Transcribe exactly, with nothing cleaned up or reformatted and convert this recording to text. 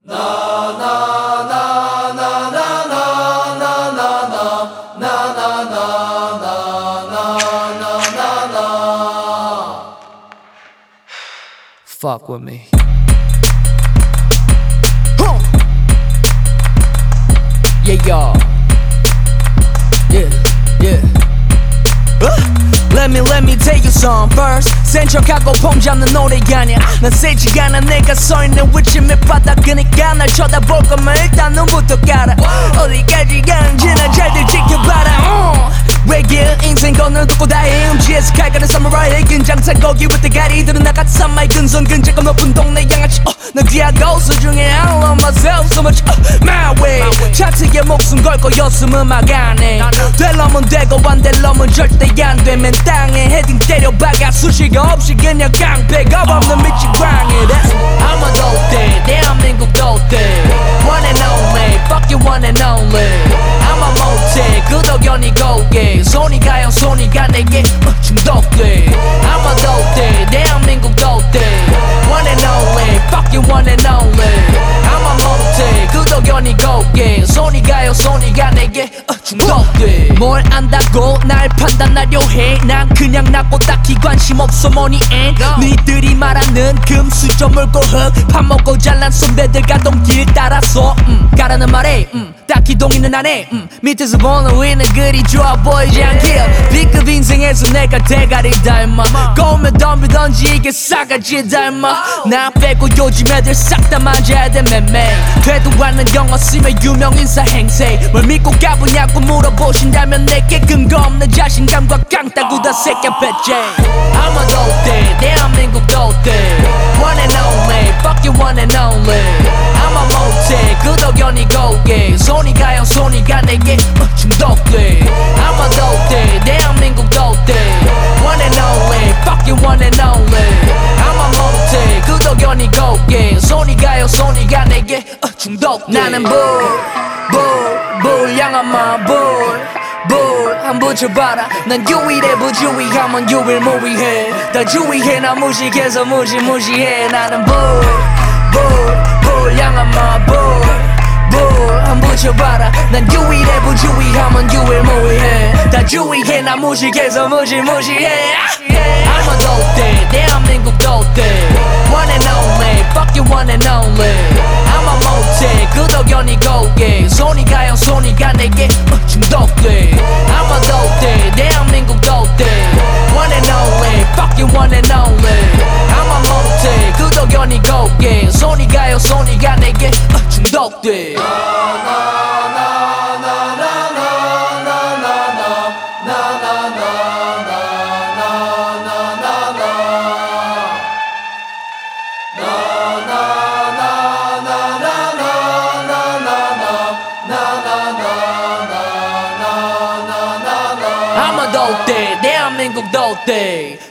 Fuck with me. Huh. Yeah, y'all. Yeah, yeah. Uh. Let me, let me tell you some first. 센 척하고 폼 잡는 노래가 아니야. 난 세지가 않아 내가 서있는 위치 밑바닥이니까 날 쳐다볼 거면 일단 눈부터 깔아. 어디까지 가는지 난 잘들 지켜봐라. uh. 외길 인생 건을 걷고 다해 음지에서 칼가는 사무라이 긴장탄 거기부터 가리들은 나같이 산마이 근선 근자감 높은 동네 양아치 uh. 난 귀하고 소중해 I love myself so much uh. My way 차트에 목숨 걸 거였음 음악 안에 될러면 되고 안 될러면 절대 안 돼. 맨 땅에 헤딩 때려박아 수식어 없이 그냥 깡패가 없는 미치 광해. I'ma go there 대한민국 도대 One and only fuck you one and only I'm a 못해 끄덕여니 고개 손이 가요 손이 가 내게 uh, 중독돼 I'm a 도대 대한민국 도대 One and only fuck you one and only I'm a 못해 끄덕여니 고개 손이 가요 손이 가 내게 uh, 중독돼. 뭘 안다고 날 판단하려 해. 난 그냥 나고 딱히 관심 없어 money and 니들이 말하는 금수저물 고흙 밥 먹고 잘난 선배들 가던 길 따라서 음, 가라는 말에 음, 딱히 동의는 안해. 음, 밑에서 보는 위는 그리 좋아 보이지 않길 B급 인생에서 내가 대가리 닮아 꼬우면 덤비던지 이게 싸가지 닮아 나 빼고 요즘 애들 싹 다 만져야 돼 매매 되도 않는 영어 쓰면 유명 인사 행세 뭘 믿고 가보냐고 물어보신다면 내게 근거 없는 자신감과 깡따구 다 새끼야 뱉지. I'm a 도대 대한민국 도대 One and only fuck you one and only I'm a 못해 끄덕여니 고개 손이 가요 손이 가 내게 uh, 중독돼. I'm a 도대 대한민국 도대 One and only fuck you one and only I'm a 못해 끄덕여니 고개 손이 가요 손이 가 내게 uh, 중독돼. 나는 불 불 불량한 불 불 한 붙여봐라. 난 유일해 부주의하면 유일무이해 다 주의해 나 무식해서 무시무시해. 나는 불 불 불량한 불불 한 붙여봐라. 난 유일해 부주의하면 유일무이해 다 주의해 나 무식해서 무시무시해. I'm a 도대 대한민국 도대 One and only fuck you one and only I'm a 못해 끄덕여니 고개 손이 가요 손이 가 내게 uh, 중독돼. I'm a 도대 대한민국 도대 One and only fuck you one and only I'm a 못해 끄덕여니 고개 손이 가요 손이 가 내게 uh, 중독돼. I'm a 도대 대한민국 도대